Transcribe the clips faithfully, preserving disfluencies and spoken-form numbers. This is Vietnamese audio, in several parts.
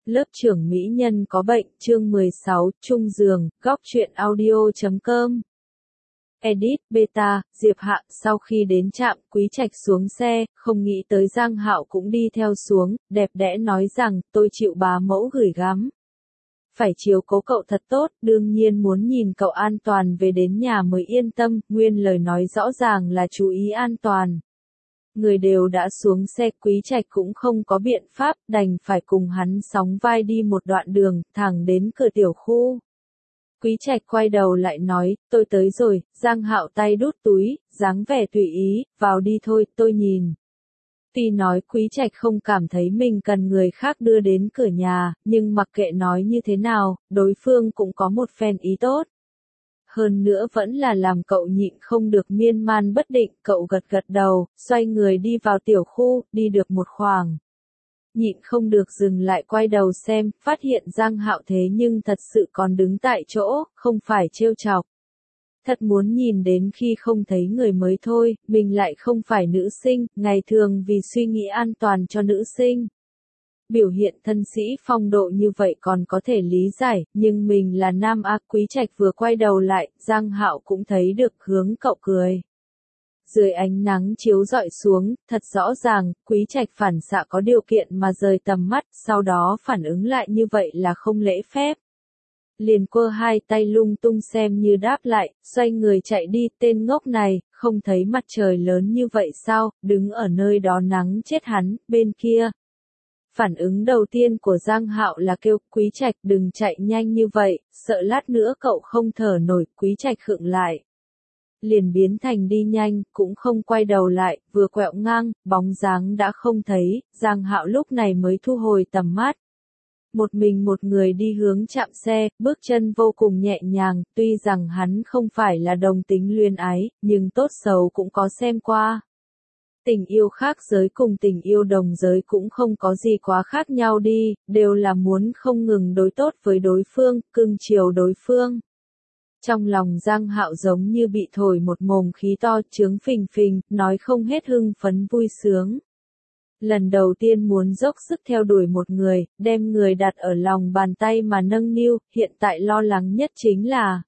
Lớp trưởng mỹ nhân có bệnh, chương mười sáu, chung giường, góc truyện audio chấm com. Edit, beta, Diệp Hạ, sau khi đến trạm, Quý Trạch xuống xe, không nghĩ tới Giang Hạo cũng đi theo xuống, đẹp đẽ nói rằng, tôi chịu bá mẫu gửi gắm. Phải chiếu cố cậu thật tốt, đương nhiên muốn nhìn cậu an toàn về đến nhà mới yên tâm, nguyên lời nói rõ ràng là chú ý an toàn. Người đều đã xuống xe, Quý Trạch cũng không có biện pháp, đành phải cùng hắn sóng vai đi một đoạn đường, thẳng đến cửa tiểu khu. Quý Trạch quay đầu lại nói, tôi tới rồi, Giang Hạo tay đút túi, dáng vẻ tùy ý, vào đi thôi, tôi nhìn. Tuy nói Quý Trạch không cảm thấy mình cần người khác đưa đến cửa nhà, nhưng mặc kệ nói như thế nào, đối phương cũng có một phen ý tốt. Hơn nữa vẫn là làm cậu nhịn không được miên man bất định, cậu gật gật đầu, xoay người đi vào tiểu khu, đi được một khoảng. Nhịn không được dừng lại quay đầu xem, phát hiện Giang Hạo thế nhưng thật sự còn đứng tại chỗ, không phải trêu chọc. Thật muốn nhìn đến khi không thấy người mới thôi, mình lại không phải nữ sinh, ngày thường vì suy nghĩ an toàn cho nữ sinh. Biểu hiện thân sĩ phong độ như vậy còn có thể lý giải, nhưng mình là nam a. Quý Trạch vừa quay đầu lại, Giang Hạo cũng thấy được hướng cậu cười. Dưới ánh nắng chiếu rọi xuống, thật rõ ràng, Quý Trạch phản xạ có điều kiện mà rời tầm mắt, sau đó phản ứng lại như vậy là không lễ phép. Liền quơ hai tay lung tung xem như đáp lại, xoay người chạy đi, tên ngốc này, không thấy mặt trời lớn như vậy sao, đứng ở nơi đó nắng chết hắn, bên kia. Phản ứng đầu tiên của Giang Hạo là kêu, Quý Trạch đừng chạy nhanh như vậy, sợ lát nữa cậu không thở nổi, Quý Trạch khựng lại. Liền biến thành đi nhanh, cũng không quay đầu lại, vừa quẹo ngang, bóng dáng đã không thấy, Giang Hạo lúc này mới thu hồi tầm mắt. Một mình một người đi hướng trạm xe, bước chân vô cùng nhẹ nhàng, tuy rằng hắn không phải là đồng tính luyến ái, nhưng tốt xấu cũng có xem qua. Tình yêu khác giới cùng tình yêu đồng giới cũng không có gì quá khác nhau đi, đều là muốn không ngừng đối tốt với đối phương, cưng chiều đối phương. Trong lòng Giang Hạo giống như bị thổi một mồm khí to trướng phình phình, nói không hết hưng phấn vui sướng. Lần đầu tiên muốn dốc sức theo đuổi một người, đem người đặt ở lòng bàn tay mà nâng niu, hiện tại lo lắng nhất chính là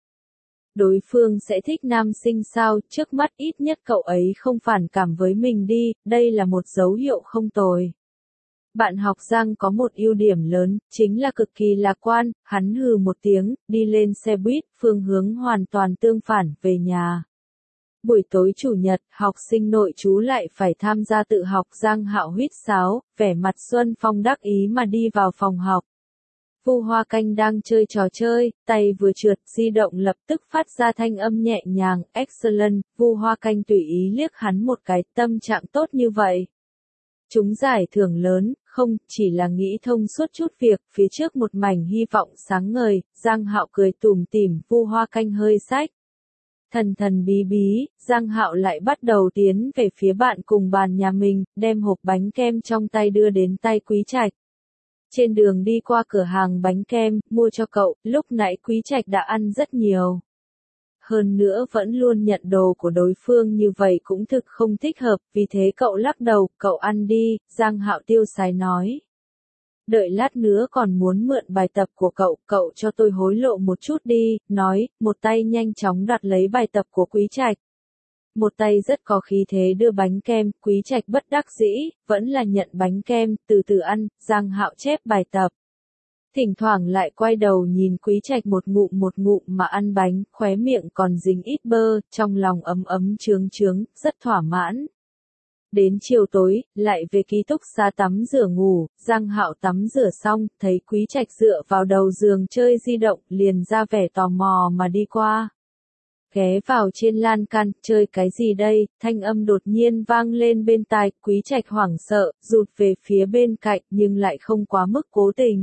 đối phương sẽ thích nam sinh sao, trước mắt ít nhất cậu ấy không phản cảm với mình đi, đây là một dấu hiệu không tồi. Bạn học Giang có một ưu điểm lớn, chính là cực kỳ lạc quan, hắn hừ một tiếng, đi lên xe buýt, phương hướng hoàn toàn tương phản, về nhà. Buổi tối chủ nhật, học sinh nội trú lại phải tham gia tự học, Giang Hạo huýt sáo, vẻ mặt Xuân Phong đắc ý mà đi vào phòng học. Vu Hoa Canh đang chơi trò chơi, tay vừa trượt, di động lập tức phát ra thanh âm nhẹ nhàng, excellent, Vu Hoa Canh tùy ý liếc hắn một cái, tâm trạng tốt như vậy. Chúng giải thưởng lớn, không, chỉ là nghĩ thông suốt chút việc, phía trước một mảnh hy vọng sáng ngời, Giang Hạo cười tủm tỉm, Vu Hoa Canh hơi sách. Thần thần bí bí, Giang Hạo lại bắt đầu tiến về phía bạn cùng bàn nhà mình, đem hộp bánh kem trong tay đưa đến tay Quý Trạch. Trên đường đi qua cửa hàng bánh kem, mua cho cậu, lúc nãy Quý Trạch đã ăn rất nhiều. Hơn nữa vẫn luôn nhận đồ của đối phương như vậy cũng thực không thích hợp, vì thế cậu lắc đầu, cậu ăn đi, Giang Hạo tiêu sái nói. Đợi lát nữa còn muốn mượn bài tập của cậu, cậu cho tôi hối lộ một chút đi, nói, một tay nhanh chóng đoạt lấy bài tập của Quý Trạch. Một tay rất có khí thế đưa bánh kem, Quý Trạch bất đắc dĩ, vẫn là nhận bánh kem, từ từ ăn, Giang Hạo chép bài tập. Thỉnh thoảng lại quay đầu nhìn Quý Trạch một ngụm một ngụm mà ăn bánh, khóe miệng còn dính ít bơ, trong lòng ấm ấm chướng chướng, rất thỏa mãn. Đến chiều tối, lại về ký túc xá tắm rửa ngủ, Giang Hạo tắm rửa xong, thấy Quý Trạch dựa vào đầu giường chơi di động, liền ra vẻ tò mò mà đi qua. Ghé vào trên lan can, chơi cái gì đây, thanh âm đột nhiên vang lên bên tai, Quý Trạch hoảng sợ, rụt về phía bên cạnh, nhưng lại không quá mức cố tình.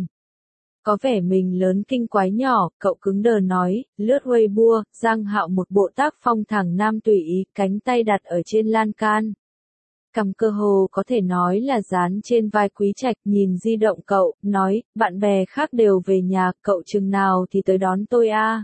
Có vẻ mình lớn kinh quái nhỏ, cậu cứng đờ nói, lướt Weibo, Giang Hạo một bộ tác phong thẳng nam tùy ý, cánh tay đặt ở trên lan can. Cầm cơ hồ có thể nói là dán trên vai Quý Trạch, nhìn di động cậu, nói, bạn bè khác đều về nhà, cậu chừng nào thì tới đón tôi a?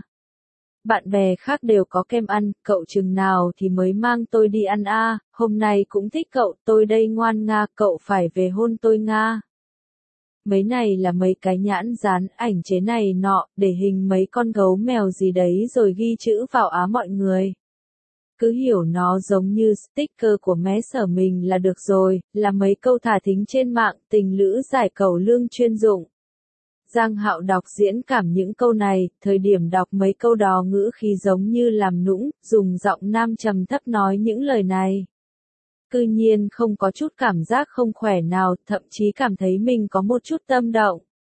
Bạn bè khác đều có kem ăn, cậu chừng nào thì mới mang tôi đi ăn a? Hôm nay cũng thích cậu, tôi đây ngoan nga, cậu phải về hôn tôi nga. Mấy này là mấy cái nhãn dán ảnh chế này nọ, để hình mấy con gấu mèo gì đấy rồi ghi chữ vào á mọi người. Cứ hiểu nó giống như sticker của mé sở mình là được rồi, là mấy câu thả thính trên mạng, tình lữ giải cẩu lương chuyên dụng. Giang Hạo đọc diễn cảm những câu này, thời điểm đọc mấy câu đó ngữ khí giống như làm nũng, dùng giọng nam trầm thấp nói những lời này. Cư nhiên không có chút cảm giác không khỏe nào, thậm chí cảm thấy mình có một chút tâm động.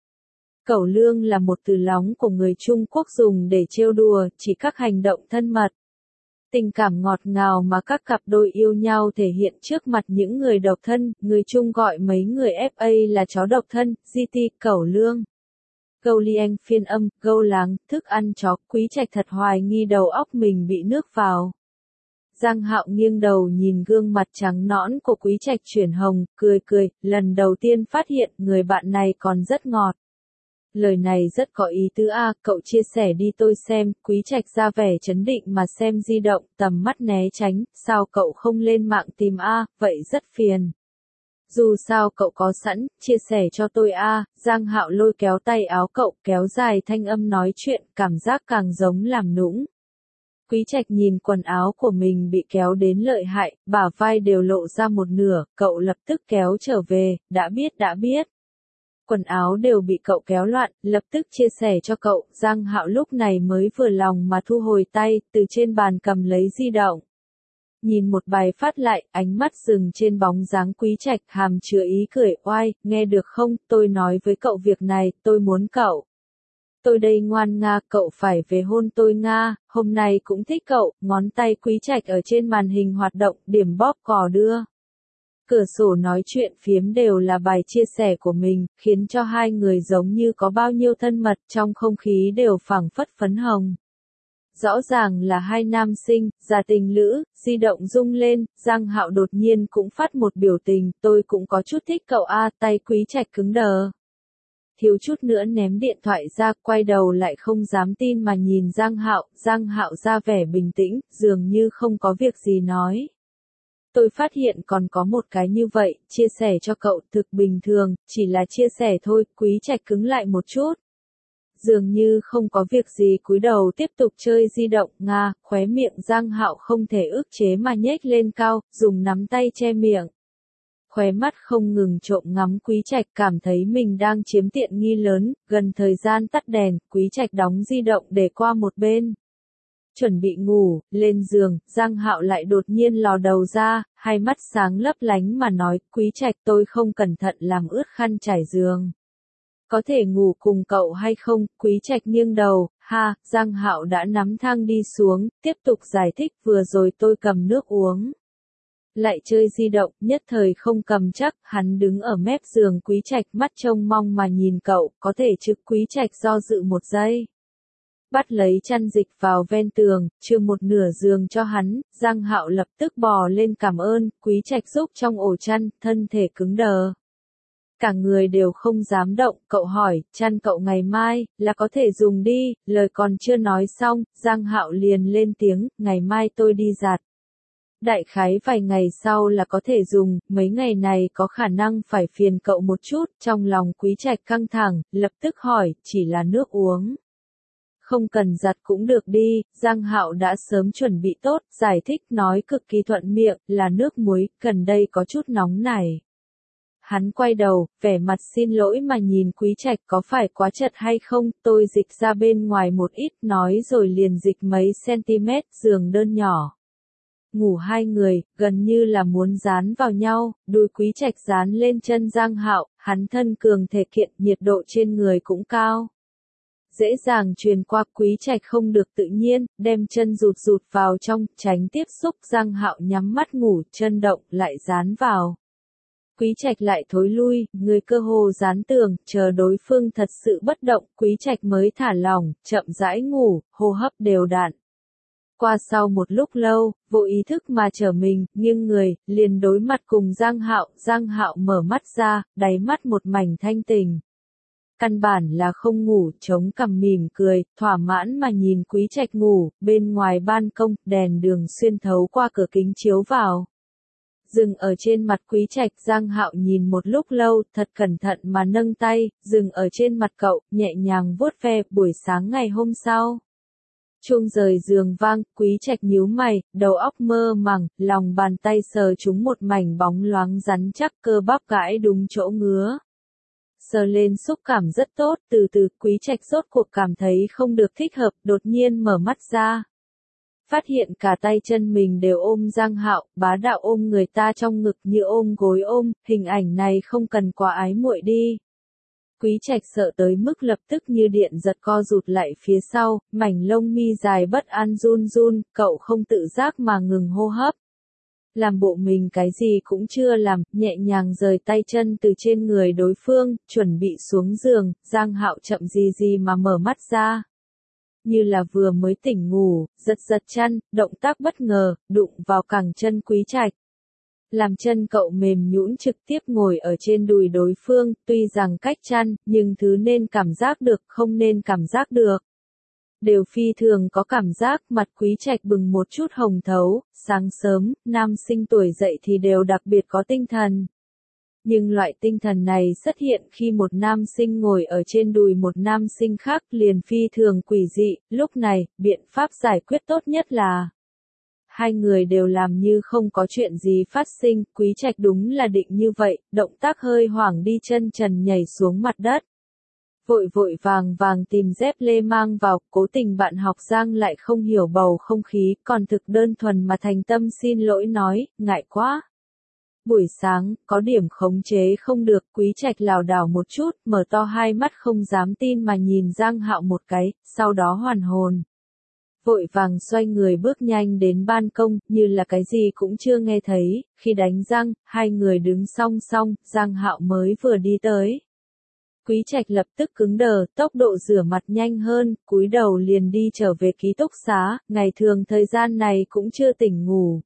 Cẩu lương là một từ lóng của người Trung Quốc dùng để trêu đùa, chỉ các hành động thân mật. Tình cảm ngọt ngào mà các cặp đôi yêu nhau thể hiện trước mặt những người độc thân, người Trung gọi mấy người ép a là chó độc thân, giê tê, cẩu lương. Câu liêng phiên âm, câu láng, thức ăn chó, Quý Trạch thật hoài nghi đầu óc mình bị nước vào. Giang Hạo nghiêng đầu nhìn gương mặt trắng nõn của Quý Trạch chuyển hồng, cười cười, lần đầu tiên phát hiện người bạn này còn rất ngọt. Lời này rất có ý tứ a, cậu chia sẻ đi tôi xem, Quý Trạch ra vẻ chấn định mà xem di động, tầm mắt né tránh, sao cậu không lên mạng tìm a, vậy rất phiền. Dù sao cậu có sẵn, chia sẻ cho tôi a, Giang Hạo lôi kéo tay áo cậu, kéo dài thanh âm nói chuyện, cảm giác càng giống làm nũng. Quý Trạch nhìn quần áo của mình bị kéo đến lợi hại, bả vai đều lộ ra một nửa, cậu lập tức kéo trở về, đã biết đã biết. Quần áo đều bị cậu kéo loạn, lập tức chia sẻ cho cậu, Giang Hạo lúc này mới vừa lòng mà thu hồi tay, từ trên bàn cầm lấy di động. Nhìn một bài phát lại, ánh mắt dừng trên bóng dáng Quý Trạch, hàm chứa ý cười, oai, nghe được không, tôi nói với cậu việc này, tôi muốn cậu. Tôi đây ngoan nga, cậu phải về hôn tôi nga, hôm nay cũng thích cậu, ngón tay Quý Trạch ở trên màn hình hoạt động, điểm bóp cò đưa. Cửa sổ nói chuyện phiếm đều là bài chia sẻ của mình, khiến cho hai người giống như có bao nhiêu thân mật, trong không khí đều phảng phất phấn hồng. Rõ ràng là hai nam sinh, già tình lữ, di động rung lên, Giang Hạo đột nhiên cũng phát một biểu tình, tôi cũng có chút thích cậu a, tay Quý Trạch cứng đờ. Thiếu chút nữa ném điện thoại ra, quay đầu lại không dám tin mà nhìn Giang Hạo, Giang Hạo ra vẻ bình tĩnh, dường như không có việc gì nói. Tôi phát hiện còn có một cái như vậy, chia sẻ cho cậu thực bình thường, chỉ là chia sẻ thôi, Quý Trạch cứng lại một chút. Dường như không có việc gì cúi đầu tiếp tục chơi di động, nga, khóe miệng Giang Hạo không thể ức chế mà nhếch lên cao, dùng nắm tay che miệng. Khóe mắt không ngừng trộm ngắm Quý Trạch, cảm thấy mình đang chiếm tiện nghi lớn, gần thời gian tắt đèn, Quý Trạch đóng di động để qua một bên. Chuẩn bị ngủ, lên giường, Giang Hạo lại đột nhiên lò đầu ra, hai mắt sáng lấp lánh mà nói, Quý Trạch tôi không cẩn thận làm ướt khăn trải giường. Có thể ngủ cùng cậu hay không? Quý Trạch nghiêng đầu, ha, Giang Hạo đã nắm thang đi xuống, tiếp tục giải thích vừa rồi tôi cầm nước uống. Lại chơi di động, nhất thời không cầm chắc, hắn đứng ở mép giường Quý Trạch mắt trông mong mà nhìn cậu, có thể chứ? Quý Trạch do dự một giây. Bắt lấy chăn dịch vào ven tường, chưa một nửa giường cho hắn, Giang Hạo lập tức bò lên cảm ơn, Quý Trạch giúp trong ổ chăn, thân thể cứng đờ. Cả người đều không dám động, cậu hỏi, chăn cậu ngày mai, là có thể dùng đi, lời còn chưa nói xong, Giang Hạo liền lên tiếng, ngày mai tôi đi giặt. Đại khái vài ngày sau là có thể dùng, mấy ngày này có khả năng phải phiền cậu một chút, trong lòng Quý Trạch căng thẳng, lập tức hỏi, chỉ là nước uống. Không cần giặt cũng được đi, Giang Hạo đã sớm chuẩn bị tốt, giải thích nói cực kỳ thuận miệng, là nước muối, gần đây có chút nóng này. Hắn quay đầu, vẻ mặt xin lỗi mà nhìn Quý Trạch có phải quá chật hay không, tôi dịch ra bên ngoài một ít nói rồi liền dịch mấy cm, giường đơn nhỏ. Ngủ hai người, gần như là muốn dán vào nhau, đùi Quý Trạch dán lên chân Giang Hạo, hắn thân cường thể kiện, nhiệt độ trên người cũng cao. Dễ dàng truyền qua, Quý Trạch không được tự nhiên, đem chân rụt rụt vào trong, tránh tiếp xúc, Giang Hạo nhắm mắt ngủ, chân động, lại dán vào. Quý Trạch lại thối lui, người cơ hồ dán tường, chờ đối phương thật sự bất động, Quý Trạch mới thả lỏng, chậm rãi ngủ, hô hấp đều đặn. Qua sau một lúc lâu, vô ý thức mà trở mình, nghiêng người, liền đối mặt cùng Giang Hạo, Giang Hạo mở mắt ra, đáy mắt một mảnh thanh tình. Căn bản là không ngủ, chống cằm mỉm cười, thỏa mãn mà nhìn Quý Trạch ngủ, bên ngoài ban công, đèn đường xuyên thấu qua cửa kính chiếu vào. Dừng ở trên mặt Quý Trạch, Giang Hạo nhìn một lúc lâu, thật cẩn thận mà nâng tay, dừng ở trên mặt cậu, nhẹ nhàng vuốt ve. Buổi sáng ngày hôm sau, chuông rời giường vang, Quý Trạch nhíu mày, đầu óc mơ màng, lòng bàn tay sờ trúng một mảnh bóng loáng rắn chắc, cơ bắp gãi đúng chỗ ngứa. Sờ lên xúc cảm rất tốt, từ từ Quý Trạch rốt cuộc cảm thấy không được thích hợp, đột nhiên mở mắt ra. Phát hiện cả tay chân mình đều ôm Giang Hạo, bá đạo ôm người ta trong ngực như ôm gối ôm, hình ảnh này không cần quá ái muội đi. Quý Trạch sợ tới mức lập tức như điện giật co rụt lại phía sau, mảnh lông mi dài bất an run run, cậu không tự giác mà ngừng hô hấp. Làm bộ mình cái gì cũng chưa làm, nhẹ nhàng rời tay chân từ trên người đối phương, chuẩn bị xuống giường, Giang Hạo chậm gì gì mà mở mắt ra. Như là vừa mới tỉnh ngủ, giật giật chăn, động tác bất ngờ, đụng vào cẳng chân Quý Trạch. Làm chân cậu mềm nhũn trực tiếp ngồi ở trên đùi đối phương, tuy rằng cách chăn, nhưng thứ nên cảm giác được, không nên cảm giác được. Đều phi thường có cảm giác, mặt Quý Trạch bừng một chút hồng thấu, sáng sớm, nam sinh tuổi dậy thì đều đặc biệt có tinh thần. Nhưng loại tinh thần này xuất hiện khi một nam sinh ngồi ở trên đùi một nam sinh khác liền phi thường quỷ dị, lúc này, biện pháp giải quyết tốt nhất là hai người đều làm như không có chuyện gì phát sinh, Quý Trạch đúng là định như vậy, động tác hơi hoảng đi chân trần nhảy xuống mặt đất. Vội vội vàng vàng tìm dép lê mang vào, cố tình bạn học Giang lại không hiểu bầu không khí, còn thực đơn thuần mà thành tâm xin lỗi nói, ngại quá. Buổi sáng, có điểm khống chế không được, Quý Trạch lảo đảo một chút, mở to hai mắt không dám tin mà nhìn Giang Hạo một cái, sau đó hoàn hồn. Vội vàng xoay người bước nhanh đến ban công, như là cái gì cũng chưa nghe thấy, khi đánh răng, hai người đứng song song, Giang Hạo mới vừa đi tới. Quý Trạch lập tức cứng đờ, tốc độ rửa mặt nhanh hơn, cúi đầu liền đi trở về ký túc xá, ngày thường thời gian này cũng chưa tỉnh ngủ.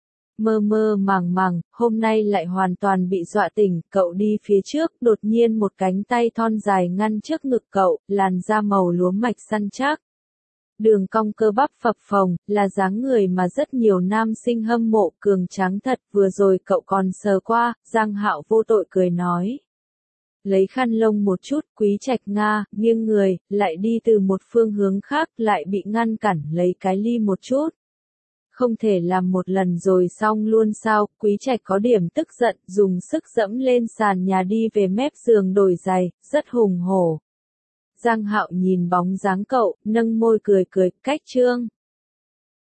Mơ mơ màng màng, hôm nay lại hoàn toàn bị dọa tỉnh, cậu đi phía trước, đột nhiên một cánh tay thon dài ngăn trước ngực cậu, làn da màu lúa mạch săn chắc. Đường cong cơ bắp phập phồng, là dáng người mà rất nhiều nam sinh hâm mộ, cường tráng thật, vừa rồi cậu còn sờ qua, Giang Hạo vô tội cười nói. Lấy khăn lông một chút, Quý Trạch nga, nghiêng người, lại đi từ một phương hướng khác, lại bị ngăn cản, lấy cái ly một chút. Không thể làm một lần rồi xong luôn sao, Quý Trạch có điểm tức giận, dùng sức dẫm lên sàn nhà đi về mép giường đổi giày, rất hùng hổ. Giang Hạo nhìn bóng dáng cậu, nâng môi cười cười, cách trương.